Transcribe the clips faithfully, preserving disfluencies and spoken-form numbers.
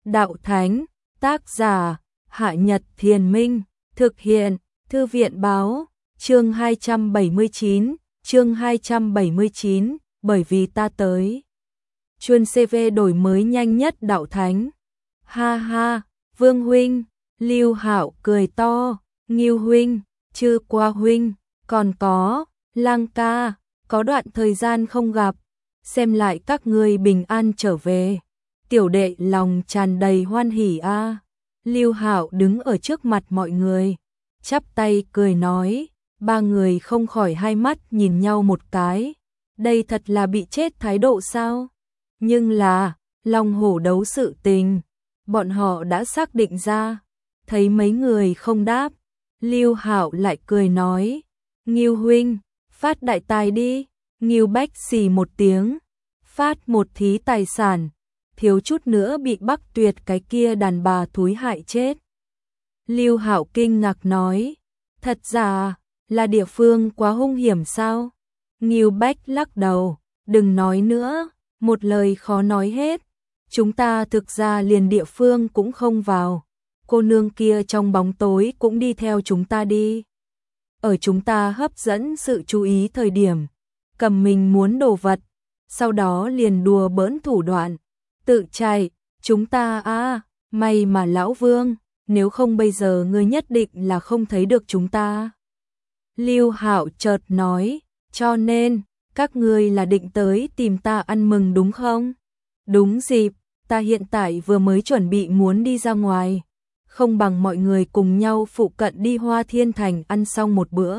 đạo thánh, tác giả, Hạ Nhật Thiền Minh, thực hiện, Thư viện báo, chương hai trăm bảy mươi chín, chương hai trăm bảy mươi chín, bởi vì ta tới. Chuyên xê vê đổi mới nhanh nhất đạo thánh. Ha ha, Vương huynh, Lưu Hạo cười to, Ngưu huynh, Chư Qua huynh, còn có, Lang ca, có đoạn thời gian không gặp, xem lại các ngươi bình an trở về. Tiểu đệ lòng tràn đầy hoan hỉ a. À. Lưu Hạo đứng ở trước mặt mọi người, chắp tay cười nói, ba người không khỏi hai mắt nhìn nhau một cái. Đây thật là bị chết thái độ sao? Nhưng là, long hổ đấu sự tình, bọn họ đã xác định ra. Thấy mấy người không đáp, Lưu Hạo lại cười nói, Ngưu huynh, phát đại tài đi. Ngưu Bách xì một tiếng, phát một thí tài sản, thiếu chút nữa bị Bắc Tuyệt cái kia đàn bà thúi hại chết. Lưu Hạo kinh ngạc nói, thật ra là địa phương quá hung hiểm sao? Ngưu Bách lắc đầu, đừng nói nữa, một lời khó nói hết. Chúng ta thực ra liền địa phương cũng không vào, cô nương kia trong bóng tối cũng đi theo chúng ta đi. Ở chúng ta hấp dẫn sự chú ý thời điểm, cầm mình muốn đồ vật, sau đó liền đùa bỡn thủ đoạn, tự chạy, chúng ta à, may mà lão Vương, nếu không bây giờ ngươi nhất định là không thấy được chúng ta. Lưu Hạo chợt nói, cho nên, các ngươi là định tới tìm ta ăn mừng đúng không? Đúng dịp, ta hiện tại vừa mới chuẩn bị muốn đi ra ngoài, không bằng mọi người cùng nhau phụ cận đi Hoa Thiên Thành ăn xong một bữa.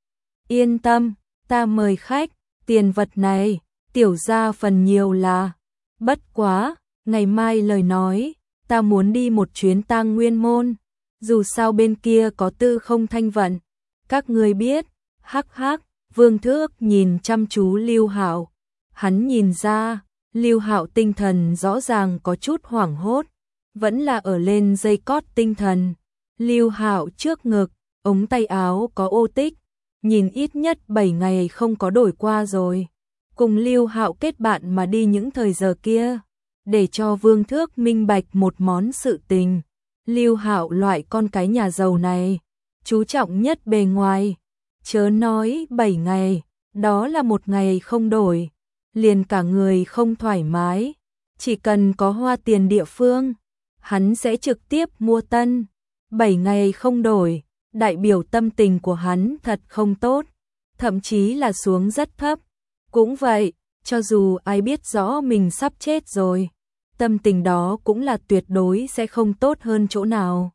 Yên tâm, ta mời khách, tiền vật này, tiểu gia phần nhiều là, bất quá, ngày mai lời nói, ta muốn đi một chuyến Tang Nguyên môn, dù sao bên kia có Tư Không Thanh vận, các ngươi biết, hắc hắc. Vương Thước nhìn chăm chú Lưu Hạo, hắn nhìn ra, Lưu Hạo tinh thần rõ ràng có chút hoảng hốt, vẫn là ở lên dây cót tinh thần. Lưu Hạo trước ngực, ống tay áo có ô tích, nhìn ít nhất bảy ngày không có đổi qua rồi. Cùng Lưu Hạo kết bạn mà đi những thời giờ kia, để cho Vương Thước minh bạch một món sự tình. Lưu Hạo loại con cái nhà giàu này, chú trọng nhất bề ngoài. Chớ nói bảy ngày, đó là một ngày không đổi, liền cả người không thoải mái, chỉ cần có hoa tiền địa phương, hắn sẽ trực tiếp mua tân. bảy ngày không đổi, đại biểu tâm tình của hắn thật không tốt, thậm chí là xuống rất thấp. Cũng vậy, cho dù ai biết rõ mình sắp chết rồi, tâm tình đó cũng là tuyệt đối sẽ không tốt hơn chỗ nào.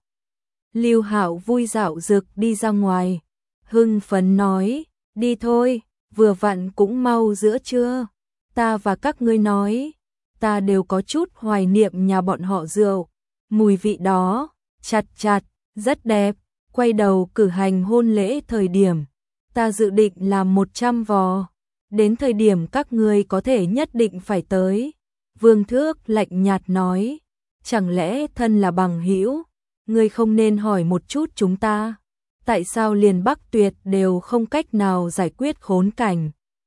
Lưu Hạo vui dạo dực đi ra ngoài, hưng phấn nói, đi thôi, vừa vặn cũng mau giữa trưa, ta và các ngươi nói, ta đều có chút hoài niệm nhà bọn họ rượu, mùi vị đó, chặt chặt, rất đẹp, quay đầu cử hành hôn lễ thời điểm, ta dự định làm một trăm vò, đến thời điểm các ngươi có thể nhất định phải tới. Vương Thước lạnh nhạt nói, chẳng lẽ thân là bằng hữu, ngươi không nên hỏi một chút chúng ta? Tại sao liền Bắc Tuyệt đều không cách nào giải quyết khốn cảnh,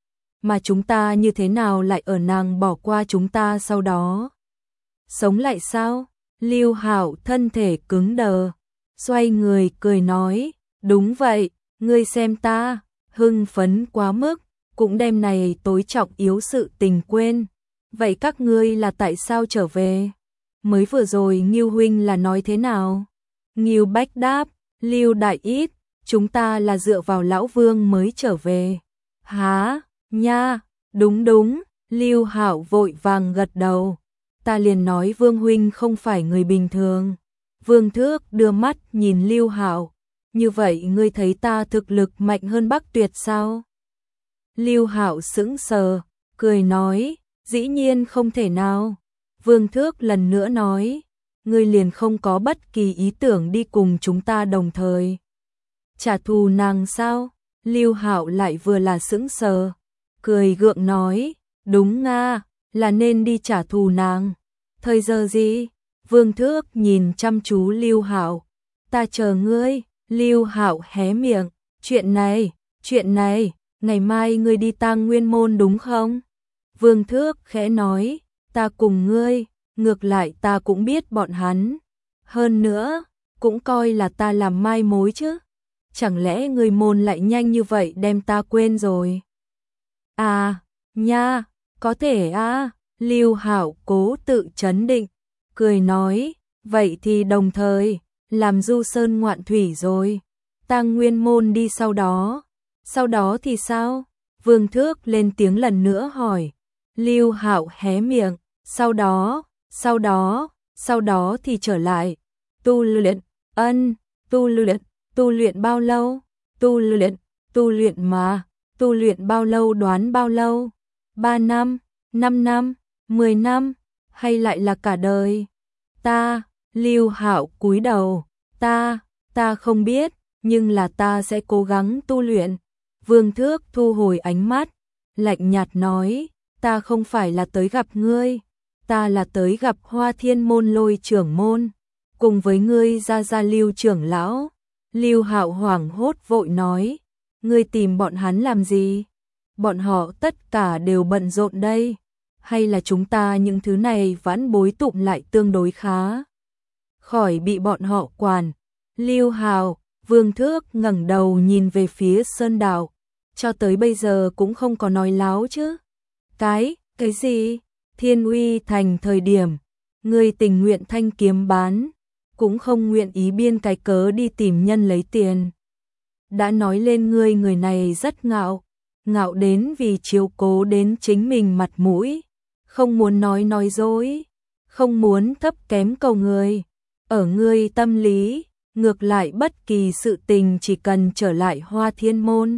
mà chúng ta như thế nào lại ở nàng bỏ qua chúng ta sau đó? Sống lại sao? Lưu Hạo thân thể cứng đờ, xoay người cười nói, đúng vậy, ngươi xem ta, hưng phấn quá mức, cũng đem này tối trọng yếu sự tình quên. Vậy các ngươi là tại sao trở về? Mới vừa rồi Ngưu huynh là nói thế nào? Ngưu Bách đáp, Lưu đại ít, chúng ta là dựa vào lão Vương mới trở về. Hả? Nha, đúng đúng, Lưu Hạo vội vàng gật đầu. Ta liền nói Vương huynh không phải người bình thường. Vương Thước đưa mắt nhìn Lưu Hạo, như vậy ngươi thấy ta thực lực mạnh hơn Bắc Tuyệt sao? Lưu Hạo sững sờ, cười nói, dĩ nhiên không thể nào. Vương Thước lần nữa nói, ngươi liền không có bất kỳ ý tưởng đi cùng chúng ta đồng thời trả thù nàng sao? Lưu Hạo lại vừa là sững sờ, cười gượng nói, đúng nga, là nên đi trả thù nàng. Thời giờ gì? Vương Thước nhìn chăm chú Lưu Hạo, ta chờ ngươi. Lưu Hạo hé miệng, chuyện này, chuyện này, ngày mai ngươi đi Tang Nguyên môn đúng không? Vương Thước khẽ nói, ta cùng ngươi. ngược lại ta cũng biết bọn hắn. Hơn nữa, cũng coi là ta làm mai mối chứ. Chẳng lẽ người môn lại nhanh như vậy đem ta quên rồi? À, nha, có thể à, Lưu Hạo cố tự trấn định, cười nói, vậy thì đồng thời, làm du sơn ngoạn thủy rồi. Tang Nguyên môn đi sau đó. Sau đó thì sao? Vương Thước lên tiếng lần nữa hỏi. Lưu Hạo hé miệng, sau đó, sau đó, sau đó thì trở lại. Tu luyện, ân, tu luyện, tu luyện bao lâu? Tu luyện, tu luyện mà, tu luyện bao lâu đoán bao lâu? Ba năm, năm năm, mười năm, hay lại là cả đời? Ta, Lưu Hạo cúi đầu, ta, ta không biết, nhưng là ta sẽ cố gắng tu luyện. Vương Thước thu hồi ánh mắt, lạnh nhạt nói, ta không phải là tới gặp ngươi, ta là tới gặp Hoa Thiên môn Lôi trưởng môn, cùng với ngươi ra ra Lưu trưởng lão. Lưu Hạo hoảng hốt vội nói, ngươi tìm bọn hắn làm gì? Bọn họ tất cả đều bận rộn đây, hay là chúng ta những thứ này vãn bối tụm lại tương đối khá, khỏi bị bọn họ quản. Lưu Hạo, Vương Thước ngẩng đầu nhìn về phía Sơn Đạo, cho tới bây giờ cũng không có nói láo chứ. Cái, cái gì? Thiên Uy thành thời điểm, ngươi tình nguyện thanh kiếm bán, cũng không nguyện ý biên cái cớ đi tìm nhân lấy tiền. Đã nói lên ngươi người này rất ngạo, ngạo đến vì chiếu cố đến chính mình mặt mũi, không muốn nói nói dối, không muốn thấp kém cầu người. Ở ngươi tâm lý, ngược lại bất kỳ sự tình chỉ cần trở lại Hoa Thiên môn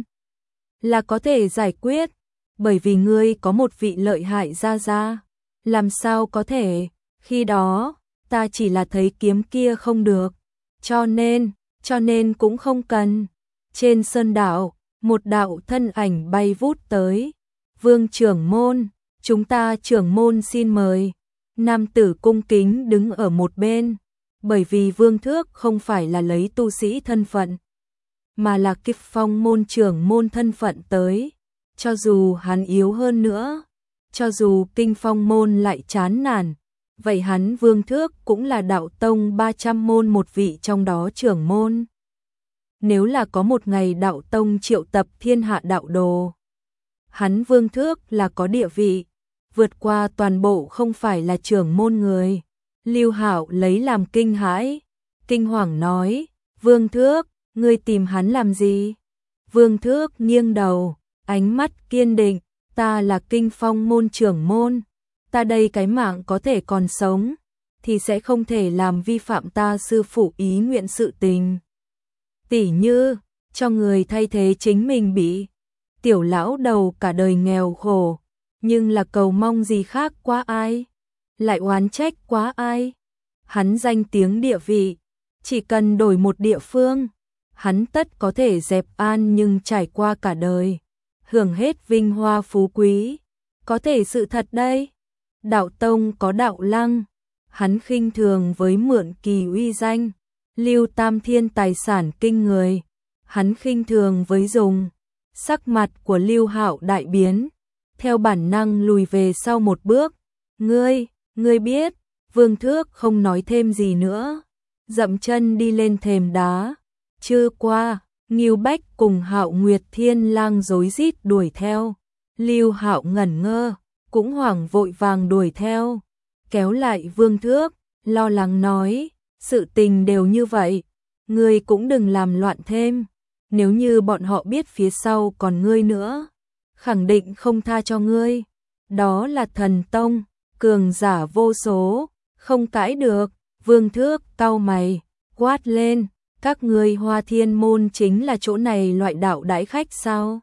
là có thể giải quyết, bởi vì ngươi có một vị lợi hại gia gia. Làm sao có thể, khi đó, ta chỉ là thấy kiếm kia không được, cho nên, cho nên cũng không cần. Trên sơn đạo, một đạo thân ảnh bay vút tới. Vương trưởng môn, chúng ta trưởng môn xin mời. Nam tử cung kính đứng ở một bên, bởi vì Vương Thước không phải là lấy tu sĩ thân phận, mà là Kích Phong môn trưởng môn thân phận tới. Cho dù hắn yếu hơn nữa, cho dù Kinh Phong môn lại chán nản, vậy hắn Vương Thước cũng là đạo tông ba trăm môn một vị trong đó trưởng môn. Nếu là có một ngày đạo tông triệu tập thiên hạ đạo đồ, hắn Vương Thước là có địa vị, vượt qua toàn bộ không phải là trưởng môn người. Lưu Hạo lấy làm kinh hãi, kinh hoàng nói, Vương Thước, ngươi tìm hắn làm gì? Vương Thước nghiêng đầu, ánh mắt kiên định, ta là Kinh Phong môn trưởng môn, ta đây cái mạng có thể còn sống, thì sẽ không thể làm vi phạm ta sư phụ ý nguyện sự tình. Tỉ như, cho người thay thế chính mình bị tiểu lão đầu cả đời nghèo khổ, nhưng là cầu mong gì khác quá ai, lại oán trách quá ai. Hắn danh tiếng địa vị, chỉ cần đổi một địa phương, hắn tất có thể dẹp an, nhưng trải qua cả đời, hưởng hết vinh hoa phú quý, có thể sự thật đây. Đạo tông có đạo lăng, hắn khinh thường với mượn kỳ uy danh. Lưu Tam Thiên tài sản kinh người, hắn khinh thường với dùng. Sắc mặt của Lưu Hạo đại biến, theo bản năng lùi về sau một bước. Ngươi, ngươi biết? Vương Thước không nói thêm gì nữa, dậm chân đi lên thềm đá. Trưa qua, Ngưu Bách cùng Hạo Nguyệt Thiên Lang rối rít đuổi theo. Lưu Hạo ngẩn ngơ, cũng hoảng vội vàng đuổi theo, kéo lại Vương Thước, lo lắng nói, sự tình đều như vậy, ngươi cũng đừng làm loạn thêm, nếu như bọn họ biết phía sau còn ngươi nữa, khẳng định không tha cho ngươi. Đó là thần tông, cường giả vô số, không cãi được. Vương Thước cau mày, quát lên, các ngươi Hoa Thiên môn chính là chỗ này loại đạo đãi khách sao?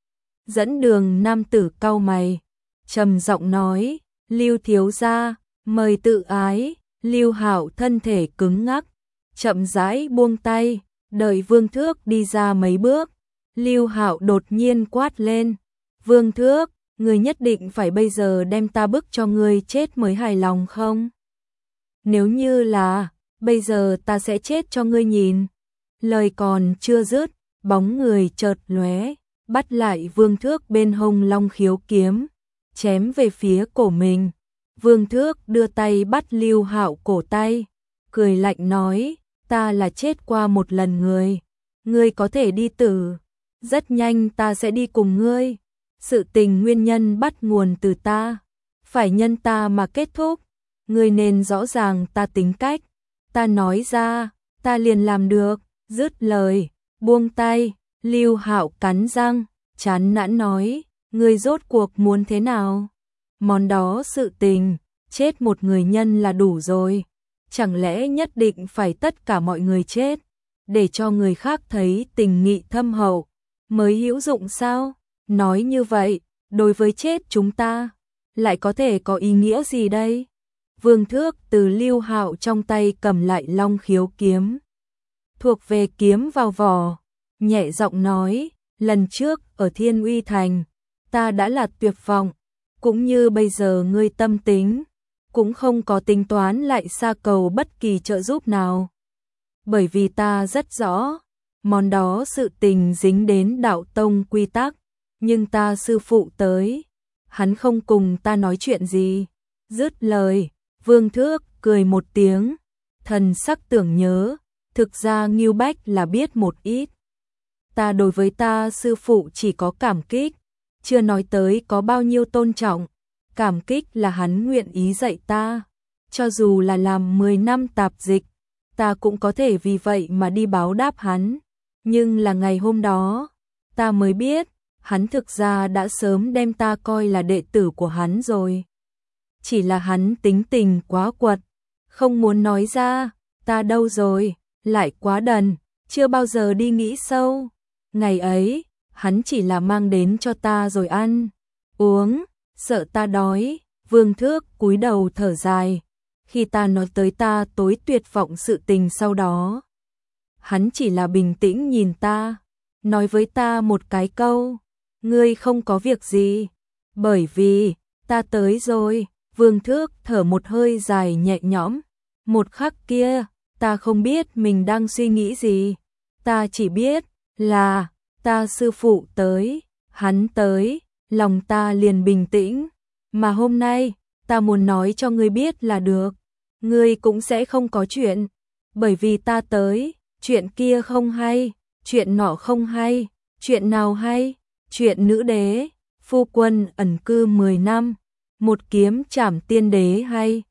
Dẫn đường nam tử cau mày, trầm giọng nói, Lưu thiếu gia, mời tự ái. Lưu Hạo thân thể cứng ngắc, chậm rãi buông tay, đợi Vương Thước đi ra mấy bước. Lưu Hạo đột nhiên quát lên, Vương Thước, ngươi nhất định phải bây giờ đem ta bức cho ngươi chết mới hài lòng không? Nếu như là, bây giờ ta sẽ chết cho ngươi nhìn. Lời còn chưa dứt, bóng người chợt lóe, bắt lại Vương Thước bên hông long khiếu kiếm, chém về phía cổ mình. Vương Thước đưa tay bắt Lưu Hạo cổ tay, cười lạnh nói, ta là chết qua một lần người, ngươi có thể đi tử, rất nhanh ta sẽ đi cùng ngươi. Sự tình nguyên nhân bắt nguồn từ ta, phải nhân ta mà kết thúc, ngươi nên rõ ràng ta tính cách, ta nói ra, ta liền làm được. Dứt lời, buông tay, Lưu Hạo cắn răng, chán nản nói, ngươi rốt cuộc muốn thế nào? Món đó sự tình, chết một người nhân là đủ rồi, chẳng lẽ nhất định phải tất cả mọi người chết, để cho người khác thấy tình nghị thâm hậu, mới hữu dụng sao? Nói như vậy, đối với chết chúng ta, lại có thể có ý nghĩa gì đây? Vương Thước từ Lưu Hạo trong tay cầm lại Long Khiếu kiếm, thuộc về kiếm vào vỏ, nhẹ giọng nói, lần trước ở Thiên Uy Thành, ta đã là tuyệt vọng, cũng như bây giờ ngươi tâm tính, cũng không có tính toán lại xa cầu bất kỳ trợ giúp nào. Bởi vì ta rất rõ, món đó sự tình dính đến đạo tông quy tắc, nhưng ta sư phụ tới, hắn không cùng ta nói chuyện gì. Dứt lời, Vương Thước cười một tiếng, thần sắc tưởng nhớ, thực ra Ngưu Bách là biết một ít. Ta đối với ta sư phụ chỉ có cảm kích, chưa nói tới có bao nhiêu tôn trọng, cảm kích là hắn nguyện ý dạy ta, cho dù là làm mười năm tạp dịch, ta cũng có thể vì vậy mà đi báo đáp hắn. Nhưng là ngày hôm đó, ta mới biết, hắn thực ra đã sớm đem ta coi là đệ tử của hắn rồi. Chỉ là hắn tính tình quá quật, không muốn nói ra, ta đâu rồi, lại quá đần, chưa bao giờ đi nghĩ sâu. Ngày ấy, hắn chỉ là mang đến cho ta rồi ăn, uống, sợ ta đói. Vương Thước cúi đầu thở dài, khi ta nói tới ta tối tuyệt vọng sự tình sau đó, hắn chỉ là bình tĩnh nhìn ta, nói với ta một cái câu, ngươi không có việc gì, bởi vì, ta tới rồi. Vương Thước thở một hơi dài nhẹ nhõm, một khắc kia, ta không biết mình đang suy nghĩ gì, ta chỉ biết là, ta sư phụ tới, hắn tới, lòng ta liền bình tĩnh, mà hôm nay, ta muốn nói cho ngươi biết là được, ngươi cũng sẽ không có chuyện, bởi vì ta tới, chuyện kia không hay, chuyện nọ không hay, chuyện nào hay, chuyện nữ đế, phu quân ẩn cư mười năm, một kiếm trảm tiên đế hay.